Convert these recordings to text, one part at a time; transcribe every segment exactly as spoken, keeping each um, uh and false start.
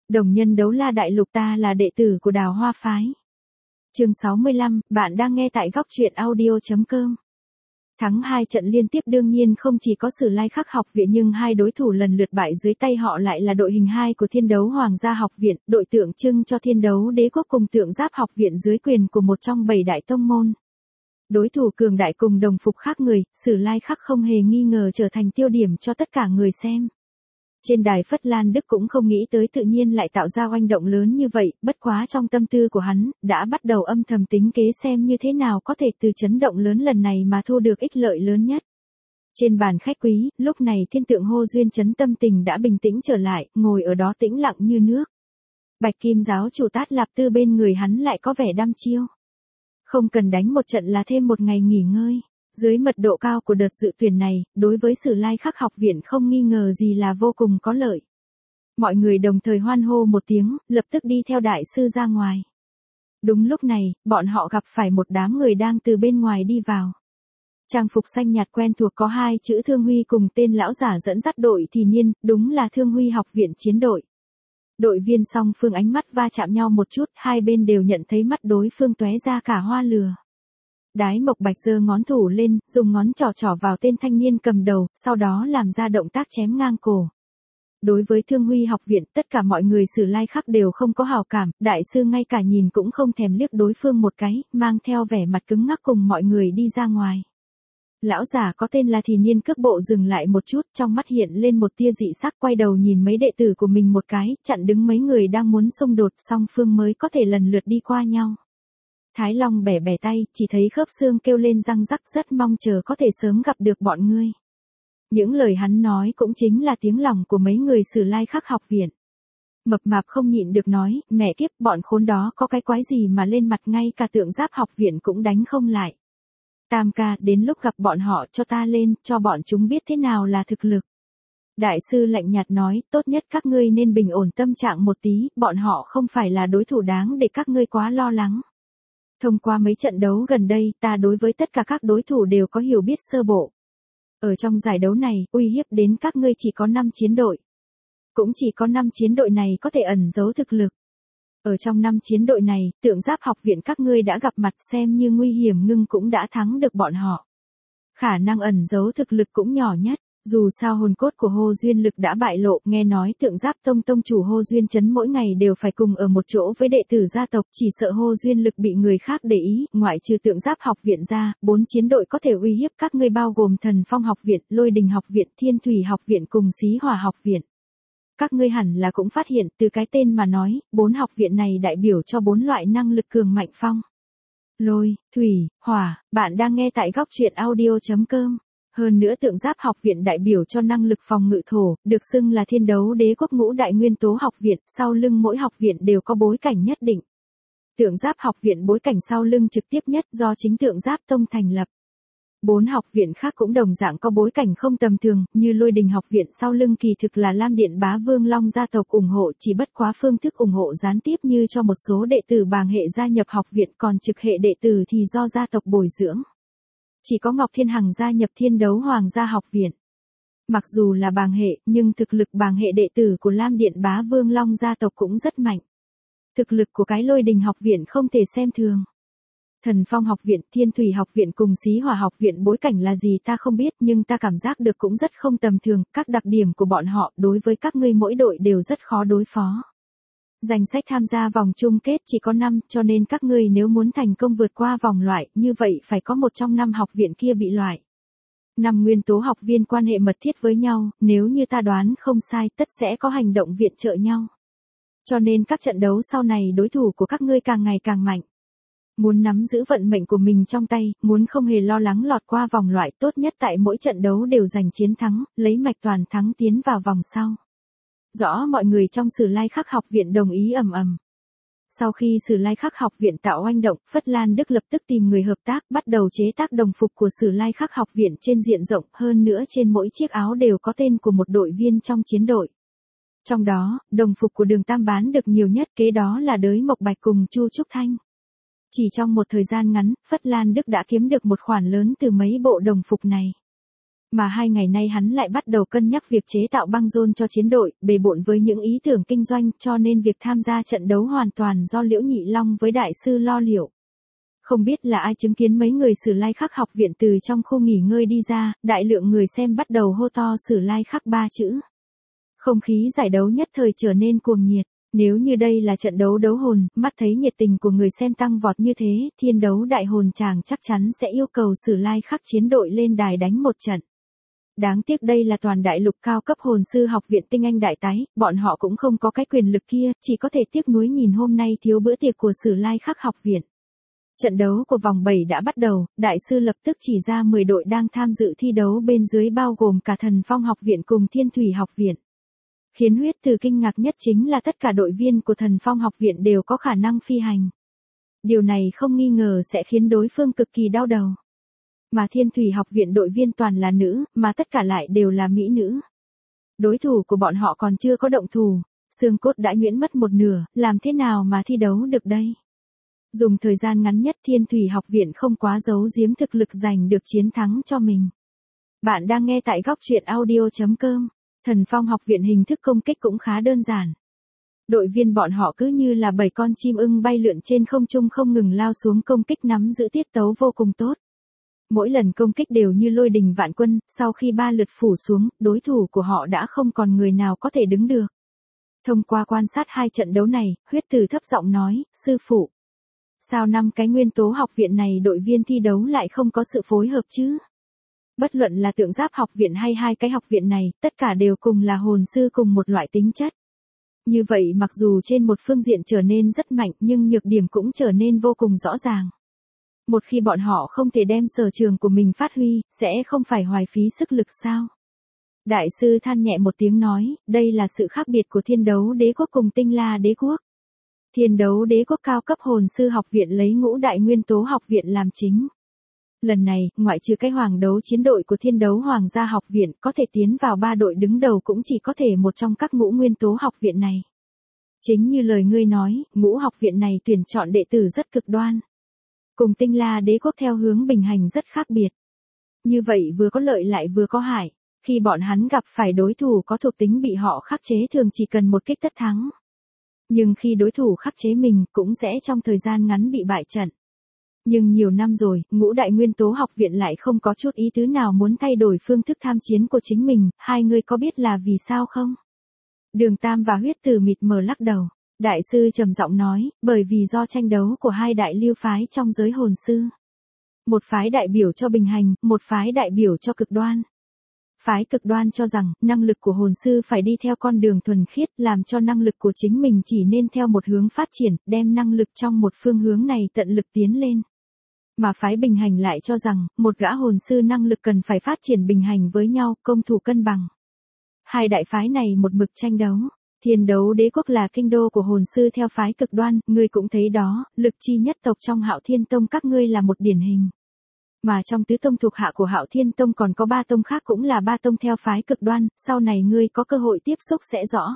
Đồng nhân đấu la đại lục, ta là đệ tử của Đào Hoa phái. Chương sáu mươi lăm, bạn đang nghe tại góc truyện audio chấm com. Thắng hai trận liên tiếp đương nhiên không chỉ có Sử Lai Khắc học viện, nhưng hai đối thủ lần lượt bại dưới tay họ lại là đội hình hai của Thiên Đấu Hoàng gia học viện, đội tượng trưng cho Thiên Đấu Đế quốc cùng Tượng Giáp học viện dưới quyền của một trong bảy đại tông môn. Đối thủ cường đại cùng đồng phục khác người, Sử Lai Khắc không hề nghi ngờ trở thành tiêu điểm cho tất cả người xem. Trên đài Phất Lan Đức cũng không nghĩ tới tự nhiên lại tạo ra oanh động lớn như vậy, bất quá trong tâm tư của hắn, đã bắt đầu âm thầm tính kế xem như thế nào có thể từ chấn động lớn lần này mà thu được ích lợi lớn nhất. Trên bàn khách quý, lúc này Thiên Tượng Hô Duyên Chấn tâm tình đã bình tĩnh trở lại, ngồi ở đó tĩnh lặng như nước. Bạch Kim giáo chủ Tát Lạp Tư bên người hắn lại có vẻ đăm chiêu. Không cần đánh một trận là thêm một ngày nghỉ ngơi. Dưới mật độ cao của đợt dự tuyển này, đối với Sử Lai Khắc học viện không nghi ngờ gì là vô cùng có lợi. Mọi người đồng thời hoan hô một tiếng, lập tức đi theo đại sư ra ngoài. Đúng lúc này, bọn họ gặp phải một đám người đang từ bên ngoài đi vào. Trang phục xanh nhạt quen thuộc có hai chữ Thương Huy cùng tên lão giả dẫn dắt đội thì niên, đúng là Thương Huy học viện chiến đội. Đội viên song phương ánh mắt va chạm nhau một chút, hai bên đều nhận thấy mắt đối phương tóe ra cả hoa lửa. Đái Mộc Bạch giơ ngón thủ lên, dùng ngón trỏ trỏ vào tên thanh niên cầm đầu, sau đó làm ra động tác chém ngang cổ. Đối với Thương Huy học viện, tất cả mọi người Sử Lai Khắc đều không có hảo cảm, đại sư ngay cả nhìn cũng không thèm liếc đối phương một cái, mang theo vẻ mặt cứng ngắc cùng mọi người đi ra ngoài. Lão giả có tên là Thì Niên cước bộ dừng lại một chút, trong mắt hiện lên một tia dị sắc, quay đầu nhìn mấy đệ tử của mình một cái, chặn đứng mấy người đang muốn xung đột, song phương mới có thể lần lượt đi qua nhau. Thái Long bẻ bẻ tay, chỉ thấy khớp xương kêu lên răng rắc, rất mong chờ có thể sớm gặp được bọn ngươi. Những lời hắn nói cũng chính là tiếng lòng của mấy người Sử Lai Khắc học viện. Mập mạp không nhịn được nói, mẹ kiếp, bọn khốn đó có cái quái gì mà lên mặt ngay cả Tượng Giáp học viện cũng đánh không lại. Tam ca, đến lúc gặp bọn họ cho ta lên, cho bọn chúng biết thế nào là thực lực. Đại sư lạnh nhạt nói, tốt nhất các ngươi nên bình ổn tâm trạng một tí, bọn họ không phải là đối thủ đáng để các ngươi quá lo lắng. Thông qua mấy trận đấu gần đây, ta đối với tất cả các đối thủ đều có hiểu biết sơ bộ. Ở trong giải đấu này, uy hiếp đến các ngươi chỉ có năm chiến đội. Cũng chỉ có năm chiến đội này có thể ẩn giấu thực lực. Ở trong năm chiến đội này, Tượng Giáp học viện các ngươi đã gặp mặt, xem như nguy hiểm ngưng cũng đã thắng được bọn họ. Khả năng ẩn giấu thực lực cũng nhỏ nhất. Dù sao hồn cốt của Hô Duyên Lực đã bại lộ, nghe nói Tượng Giáp tông tông chủ Hô Duyên Chấn mỗi ngày đều phải cùng ở một chỗ với đệ tử gia tộc, chỉ sợ Hô Duyên Lực bị người khác để ý, ngoại trừ Tượng Giáp học viện ra, bốn chiến đội có thể uy hiếp các ngươi bao gồm Thần Phong học viện, Lôi Đình học viện, Thiên Thủy học viện cùng Xí Hỏa học viện. Các ngươi hẳn là cũng phát hiện từ cái tên mà nói, bốn học viện này đại biểu cho bốn loại năng lực cường mạnh phong. Lôi, Thủy, Hỏa, bạn đang nghe tại góc truyện audio chấm com. Hơn nữa Tượng Giáp học viện đại biểu cho năng lực phòng ngự thổ, được xưng là Thiên Đấu Đế quốc ngũ đại nguyên tố học viện, sau lưng mỗi học viện đều có bối cảnh nhất định. Tượng Giáp học viện bối cảnh sau lưng trực tiếp nhất do chính Tượng Giáp tông thành lập. Bốn học viện khác cũng đồng dạng có bối cảnh không tầm thường, như Lôi Đình học viện sau lưng kỳ thực là Lam Điện Bá Vương Long gia tộc ủng hộ, chỉ bất quá phương thức ủng hộ gián tiếp như cho một số đệ tử bàng hệ gia nhập học viện, còn trực hệ đệ tử thì do gia tộc bồi dưỡng. Chỉ có Ngọc Thiên Hằng gia nhập Thiên Đấu Hoàng gia học viện. Mặc dù là bàng hệ, nhưng thực lực bàng hệ đệ tử của Lam Điện Bá Vương Long gia tộc cũng rất mạnh. Thực lực của cái Lôi Đình học viện không thể xem thường. Thần Phong học viện, Thiên Thủy học viện cùng Xí Hỏa học viện bối cảnh là gì ta không biết, nhưng ta cảm giác được cũng rất không tầm thường, các đặc điểm của bọn họ đối với các ngươi mỗi đội đều rất khó đối phó. Danh sách tham gia vòng chung kết chỉ có năm, cho nên các ngươi nếu muốn thành công vượt qua vòng loại, như vậy phải có một trong năm học viện kia bị loại. Năm nguyên tố học viên quan hệ mật thiết với nhau, nếu như ta đoán không sai, tất sẽ có hành động viện trợ nhau. Cho nên các trận đấu sau này đối thủ của các ngươi càng ngày càng mạnh. Muốn nắm giữ vận mệnh của mình trong tay, muốn không hề lo lắng lọt qua vòng loại, tốt nhất tại mỗi trận đấu đều giành chiến thắng, lấy mạch toàn thắng tiến vào vòng sau. Rõ mọi người trong Sử Lai Khắc học viện đồng ý ầm ầm. Sau khi Sử Lai Khắc học viện tạo oanh động, Phất Lan Đức lập tức tìm người hợp tác, bắt đầu chế tác đồng phục của Sử Lai Khắc học viện trên diện rộng, hơn nữa trên mỗi chiếc áo đều có tên của một đội viên trong chiến đội. Trong đó, đồng phục của Đường Tam bán được nhiều nhất, kế đó là Đới Mộc Bạch cùng Chu Trúc Thanh. Chỉ trong một thời gian ngắn, Phất Lan Đức đã kiếm được một khoản lớn từ mấy bộ đồng phục này. Mà hai ngày nay hắn lại bắt đầu cân nhắc việc chế tạo băng rôn cho chiến đội, bề bộn với những ý tưởng kinh doanh, cho nên việc tham gia trận đấu hoàn toàn do Liễu Nhị Long với đại sư lo liệu. Không biết là ai chứng kiến mấy người Sử Lai Khắc học viện từ trong khu nghỉ ngơi đi ra, đại lượng người xem bắt đầu hô to Sử Lai Khắc ba chữ. Không khí giải đấu nhất thời trở nên cuồng nhiệt. Nếu như đây là trận đấu đấu hồn, mắt thấy nhiệt tình của người xem tăng vọt như thế, thiên đấu đại hồn chàng chắc chắn sẽ yêu cầu Sử Lai Khắc chiến đội lên đài đánh một trận. Đáng tiếc đây là toàn đại lục cao cấp hồn sư học viện tinh anh đại tái, bọn họ cũng không có cái quyền lực kia, chỉ có thể tiếc nuối nhìn hôm nay thiếu bữa tiệc của Sử Lai Khắc học viện. Trận đấu của vòng bảy đã bắt đầu, đại sư lập tức chỉ ra mười đội đang tham dự thi đấu bên dưới bao gồm cả Thần Phong học viện cùng Thiên Thủy học viện. Khiến Huyết Từ kinh ngạc nhất chính là tất cả đội viên của Thần Phong học viện đều có khả năng phi hành. Điều này không nghi ngờ sẽ khiến đối phương cực kỳ đau đầu. Mà Thiên Thủy học viện đội viên toàn là nữ, mà tất cả lại đều là mỹ nữ. Đối thủ của bọn họ còn chưa có động thủ, xương cốt đã nhuyễn mất một nửa, làm thế nào mà thi đấu được đây? Dùng thời gian ngắn nhất Thiên Thủy học viện không quá giấu giếm thực lực giành được chiến thắng cho mình. Bạn đang nghe tại góc truyện audio chấm com. Thần Phong học viện hình thức công kích cũng khá đơn giản. Đội viên bọn họ cứ như là bảy con chim ưng bay lượn trên không trung không ngừng lao xuống công kích nắm giữ tiết tấu vô cùng tốt. Mỗi lần công kích đều như lôi đình vạn quân, sau khi ba lượt phủ xuống, đối thủ của họ đã không còn người nào có thể đứng được. Thông qua quan sát hai trận đấu này, Huyết Từ thấp giọng nói, sư phụ. Sao năm cái nguyên tố học viện này đội viên thi đấu lại không có sự phối hợp chứ? Bất luận là Tượng Giáp học viện hay hai cái học viện này, tất cả đều cùng là hồn sư cùng một loại tính chất. Như vậy mặc dù trên một phương diện trở nên rất mạnh nhưng nhược điểm cũng trở nên vô cùng rõ ràng. Một khi bọn họ không thể đem sở trường của mình phát huy, sẽ không phải hoài phí sức lực sao? Đại sư than nhẹ một tiếng nói, đây là sự khác biệt của Thiên Đấu Đế Quốc cùng Tinh La Đế Quốc. Thiên Đấu Đế Quốc cao cấp hồn sư học viện lấy ngũ đại nguyên tố học viện làm chính. Lần này, ngoại trừ cái hoàng đấu chiến đội của Thiên Đấu Hoàng gia học viện có thể tiến vào ba đội đứng đầu cũng chỉ có thể một trong các ngũ nguyên tố học viện này. Chính như lời ngươi nói, ngũ học viện này tuyển chọn đệ tử rất cực đoan. Cùng Tinh La Đế Quốc theo hướng bình hành rất khác biệt. Như vậy vừa có lợi lại vừa có hại. Khi bọn hắn gặp phải đối thủ có thuộc tính bị họ khắc chế thường chỉ cần một kích tất thắng. Nhưng khi đối thủ khắc chế mình cũng sẽ trong thời gian ngắn bị bại trận. Nhưng nhiều năm rồi, ngũ đại nguyên tố học viện lại không có chút ý tứ nào muốn thay đổi phương thức tham chiến của chính mình, hai người có biết là vì sao không? Đường Tam và Huyết Từ mịt mờ lắc đầu. Đại sư trầm giọng nói, bởi vì do tranh đấu của hai đại lưu phái trong giới hồn sư. Một phái đại biểu cho bình hành, một phái đại biểu cho cực đoan. Phái cực đoan cho rằng, năng lực của hồn sư phải đi theo con đường thuần khiết, làm cho năng lực của chính mình chỉ nên theo một hướng phát triển, đem năng lực trong một phương hướng này tận lực tiến lên. Mà phái bình hành lại cho rằng, một gã hồn sư năng lực cần phải phát triển bình hành với nhau, công thủ cân bằng. Hai đại phái này một mực tranh đấu. Thiên Đấu Đế Quốc là kinh đô của hồn sư theo phái cực đoan, ngươi cũng thấy đó, lực chi nhất tộc trong Hạo Thiên Tông các ngươi là một điển hình. Mà trong tứ tông thuộc hạ của Hạo Thiên Tông còn có ba tông khác cũng là ba tông theo phái cực đoan, sau này ngươi có cơ hội tiếp xúc sẽ rõ.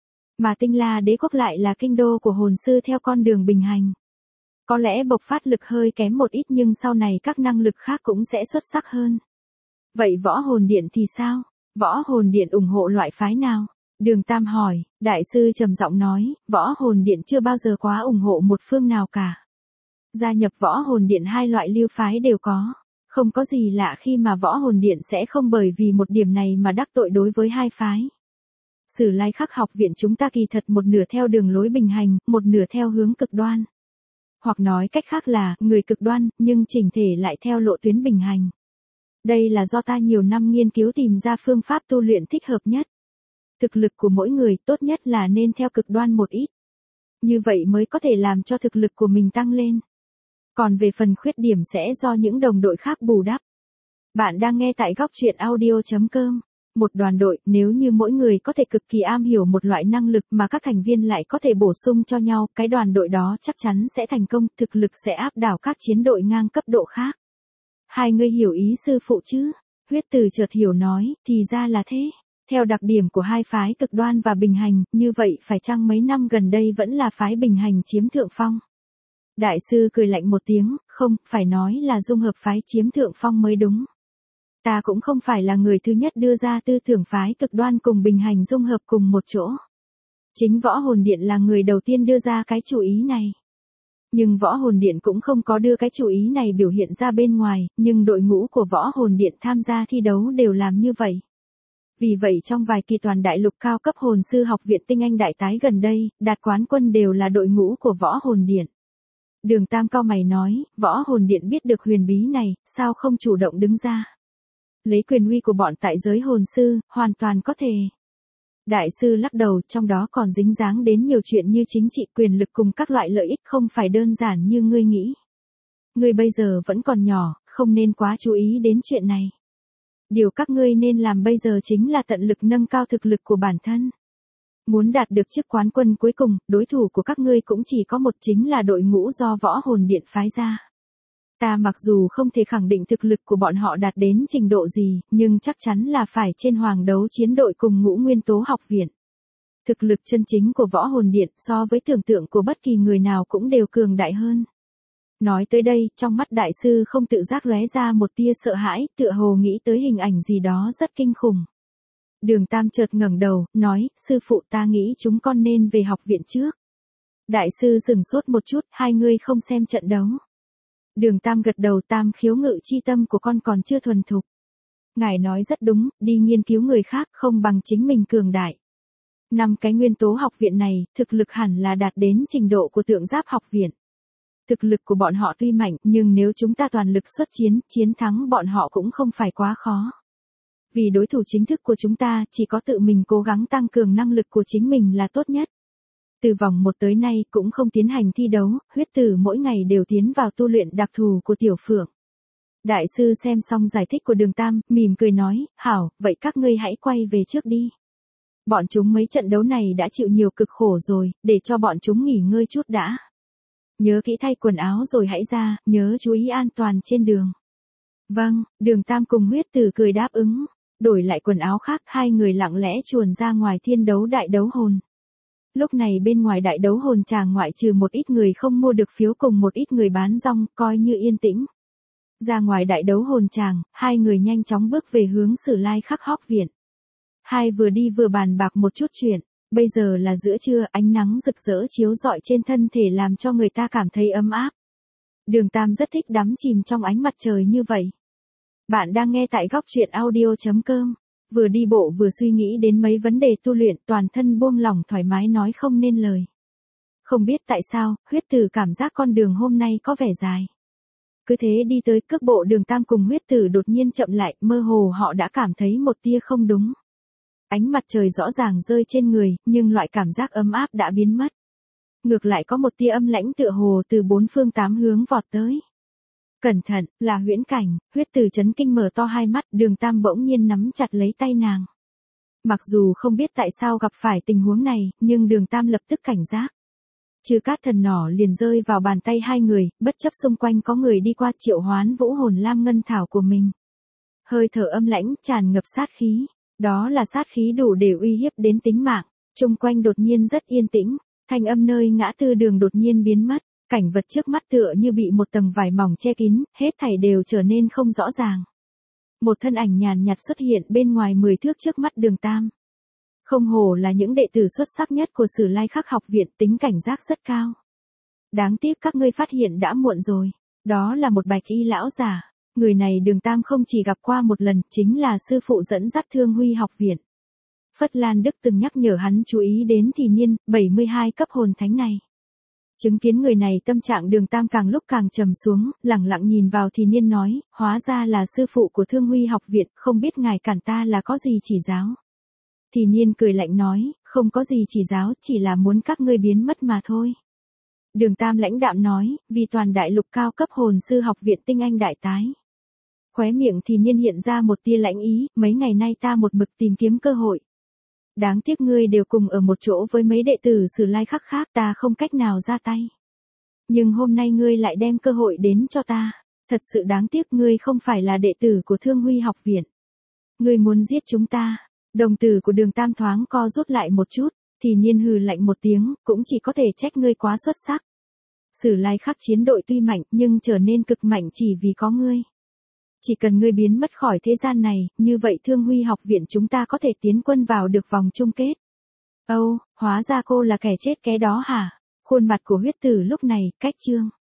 Mà Tinh La Đế Quốc lại là kinh đô của hồn sư theo con đường bình hành. Có lẽ bộc phát lực hơi kém một ít nhưng sau này các năng lực khác cũng sẽ xuất sắc hơn. Vậy Võ Hồn Điện thì sao? Võ Hồn Điện ủng hộ loại phái nào? Đường Tam hỏi, đại sư trầm giọng nói, Võ Hồn Điện chưa bao giờ quá ủng hộ một phương nào cả. Gia nhập Võ Hồn Điện hai loại lưu phái đều có. Không có gì lạ khi mà Võ Hồn Điện sẽ không bởi vì một điểm này mà đắc tội đối với hai phái. Sử Lai Khắc học viện chúng ta kỳ thật một nửa theo đường lối bình hành, một nửa theo hướng cực đoan. Hoặc nói cách khác là, người cực đoan, nhưng chỉnh thể lại theo lộ tuyến bình hành. Đây là do ta nhiều năm nghiên cứu tìm ra phương pháp tu luyện thích hợp nhất. Thực lực của mỗi người tốt nhất là nên theo cực đoan một ít. Như vậy mới có thể làm cho thực lực của mình tăng lên. Còn về phần khuyết điểm sẽ do những đồng đội khác bù đắp. Bạn đang nghe tại góc truyện audio chấm com. Một đoàn đội, nếu như mỗi người có thể cực kỳ am hiểu một loại năng lực mà các thành viên lại có thể bổ sung cho nhau, cái đoàn đội đó chắc chắn sẽ thành công, thực lực sẽ áp đảo các chiến đội ngang cấp độ khác. Hai người hiểu ý sư phụ chứ? Huyết Từ chợt hiểu nói, thì ra là thế. Theo đặc điểm của hai phái cực đoan và bình hành, như vậy phải chăng mấy năm gần đây vẫn là phái bình hành chiếm thượng phong? Đại sư cười lạnh một tiếng, không, phải nói là dung hợp phái chiếm thượng phong mới đúng. Ta cũng không phải là người thứ nhất đưa ra tư tưởng phái cực đoan cùng bình hành dung hợp cùng một chỗ. Chính Võ Hồn Điện là người đầu tiên đưa ra cái chủ ý này. Nhưng Võ Hồn Điện cũng không có đưa cái chủ ý này biểu hiện ra bên ngoài, nhưng đội ngũ của Võ Hồn Điện tham gia thi đấu đều làm như vậy. Vì vậy trong vài kỳ toàn đại lục cao cấp hồn sư học viện tinh anh đại tái gần đây, đạt quán quân đều là đội ngũ của Võ Hồn Điện. Đường Tam cau mày nói, Võ Hồn Điện biết được huyền bí này, sao không chủ động đứng ra? Lấy quyền uy của bọn tại giới hồn sư, hoàn toàn có thể. Đại sư lắc đầu, trong đó còn dính dáng đến nhiều chuyện như chính trị, quyền lực cùng các loại lợi ích, không phải đơn giản như ngươi nghĩ. Ngươi bây giờ vẫn còn nhỏ, không nên quá chú ý đến chuyện này. Điều các ngươi nên làm bây giờ chính là tận lực nâng cao thực lực của bản thân. Muốn đạt được chức quán quân cuối cùng, đối thủ của các ngươi cũng chỉ có một, chính là đội ngũ do Võ Hồn Điện phái ra. Ta mặc dù không thể khẳng định thực lực của bọn họ đạt đến trình độ gì, nhưng chắc chắn là phải trên hoàng đấu chiến đội cùng Ngũ Nguyên Tố học viện. Thực lực chân chính của Võ Hồn Điện so với tưởng tượng của bất kỳ người nào cũng đều cường đại hơn. Nói tới đây, trong mắt đại sư không tự giác lóe ra một tia sợ hãi, tựa hồ nghĩ tới hình ảnh gì đó rất kinh khủng. Đường Tam chợt ngẩng đầu, nói, sư phụ, ta nghĩ chúng con nên về học viện trước. Đại sư dừng sốt một chút, hai người không xem trận đấu. Đường Tam gật đầu, Tam khiếu ngự chi tâm của con còn chưa thuần thục. Ngài nói rất đúng, đi nghiên cứu người khác không bằng chính mình cường đại. Năm cái nguyên tố học viện này, thực lực hẳn là đạt đến trình độ của tượng giáp học viện. Thực lực của bọn họ tuy mạnh, nhưng nếu chúng ta toàn lực xuất chiến, chiến thắng bọn họ cũng không phải quá khó. Vì đối thủ chính thức của chúng ta, chỉ có tự mình cố gắng tăng cường năng lực của chính mình là tốt nhất. Từ vòng một tới nay cũng không tiến hành thi đấu, huyết tử mỗi ngày đều tiến vào tu luyện đặc thù của tiểu phượng. Đại sư xem xong giải thích của Đường Tam, mỉm cười nói, hảo, vậy các ngươi hãy quay về trước đi. Bọn chúng mấy trận đấu này đã chịu nhiều cực khổ rồi, để cho bọn chúng nghỉ ngơi chút đã. Nhớ kỹ thay quần áo rồi hãy ra, nhớ chú ý an toàn trên đường. Vâng, Đường Tam cùng huyết tử cười đáp ứng. Đổi lại quần áo khác, hai người lặng lẽ chuồn ra ngoài thiên đấu đại đấu hồn. Lúc này bên ngoài đại đấu hồn tràng ngoại trừ một ít người không mua được phiếu cùng một ít người bán rong, coi như yên tĩnh. Ra ngoài đại đấu hồn tràng, hai người nhanh chóng bước về hướng Sử Lai Khắc học viện. Hai vừa đi vừa bàn bạc một chút chuyện, bây giờ là giữa trưa, ánh nắng rực rỡ chiếu rọi trên thân thể làm cho người ta cảm thấy ấm áp. Đường Tam rất thích đắm chìm trong ánh mặt trời như vậy. Bạn đang nghe tại góc truyện audio chấm com, vừa đi bộ vừa suy nghĩ đến mấy vấn đề tu luyện, toàn thân buông lỏng thoải mái nói không nên lời. Không biết tại sao, huyết tử cảm giác con đường hôm nay có vẻ dài. Cứ thế đi tới, cước bộ Đường Tam cùng huyết tử đột nhiên chậm lại, mơ hồ họ đã cảm thấy một tia không đúng. Ánh mặt trời rõ ràng rơi trên người, nhưng loại cảm giác ấm áp đã biến mất. Ngược lại có một tia âm lãnh tựa hồ từ bốn phương tám hướng vọt tới. Cẩn thận, là huyễn cảnh, huyết tử chấn kinh mở to hai mắt, Đường Tam bỗng nhiên nắm chặt lấy tay nàng. Mặc dù không biết tại sao gặp phải tình huống này, nhưng Đường Tam lập tức cảnh giác. Trừ cát thần nỏ liền rơi vào bàn tay hai người, bất chấp xung quanh có người đi qua, triệu hoán vũ hồn lam ngân thảo của mình. Hơi thở âm lãnh, tràn ngập sát khí. Đó là sát khí đủ để uy hiếp đến tính mạng. Xung quanh đột nhiên rất yên tĩnh, thanh âm nơi ngã tư đường đột nhiên biến mất. Cảnh vật trước mắt tựa như bị một tầng vải mỏng che kín, hết thảy đều trở nên không rõ ràng. Một thân ảnh nhàn nhạt xuất hiện bên ngoài mười thước trước mắt Đường Tam. Không hổ là những đệ tử xuất sắc nhất của Sử Lai Khắc học viện, tính cảnh giác rất cao. Đáng tiếc các ngươi phát hiện đã muộn rồi. Đó là một bạch y lão giả. Người này Đường Tam không chỉ gặp qua một lần, chính là sư phụ dẫn dắt Thương Huy học viện. Phất Lan Đức từng nhắc nhở hắn chú ý đến thì niên, bảy mươi hai cấp hồn thánh này. Chứng kiến người này tâm trạng Đường Tam càng lúc càng trầm xuống, lẳng lặng nhìn vào thì niên nói, hóa ra là sư phụ của Thương Huy học viện, không biết ngài cản ta là có gì chỉ giáo. Thì niên cười lạnh nói, không có gì chỉ giáo, chỉ là muốn các ngươi biến mất mà thôi. Đường Tam lãnh đạm nói, vì toàn đại lục cao cấp hồn sư học viện tinh anh đại tái. Khóe miệng thì niên hiện ra một tia lãnh ý, mấy ngày nay ta một mực tìm kiếm cơ hội. Đáng tiếc ngươi đều cùng ở một chỗ với mấy đệ tử Sử Lai Khắc khác, ta không cách nào ra tay. Nhưng hôm nay ngươi lại đem cơ hội đến cho ta. Thật sự đáng tiếc, ngươi không phải là đệ tử của Thương Huy học viện. Ngươi muốn giết chúng ta. Đồng tử của Đường Tam thoáng co rút lại một chút, thì niên hừ lạnh một tiếng, cũng chỉ có thể trách ngươi quá xuất sắc. Sử Lai Khắc chiến đội tuy mạnh nhưng trở nên cực mạnh chỉ vì có ngươi. Chỉ cần ngươi biến mất khỏi thế gian này, như vậy Thương Huy học viện chúng ta có thể tiến quân vào được vòng chung kết. Âu, hóa ra cô là kẻ chết ké đó hả? Khuôn mặt của huyết tử lúc này, cách trương.